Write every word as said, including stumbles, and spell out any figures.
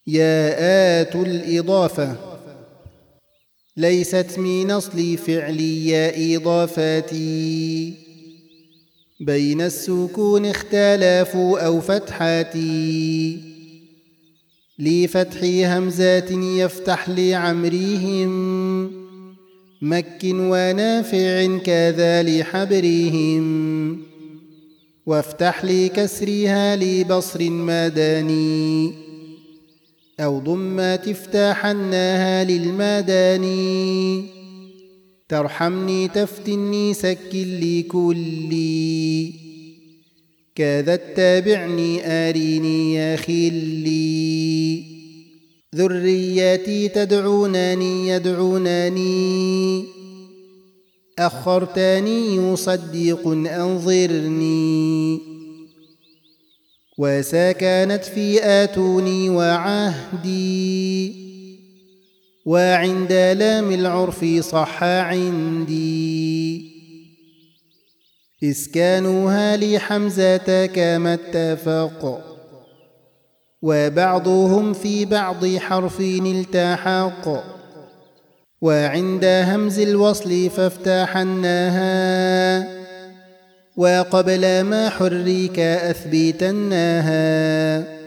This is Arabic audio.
ياءات الإضافة ليست من أصل فعلي ياء إضافاتي، بين السكون اختلافوا أو فتحاتي، لفتح همزات يفتح لعمرهم، مك ونافع كذا لحبرهم، وافتح لكسرها لبصر مداني، أو ضم تفتحناها للمداني، ترحمني تفتني سك لكلي، كذا اتبعني آريني يا خلي، ذرياتي تدعونني يدعونني، أخرتني يصدق أنظرني، وسكنت في آتوني وعهدي، وعند لام العرف صح عندي، إسكانها لحمزة كما اتفق، وبعضهم في بعض حرف التحق، وعند همز الوصل فافتحناها، وقبل ما حرك أثبتناها.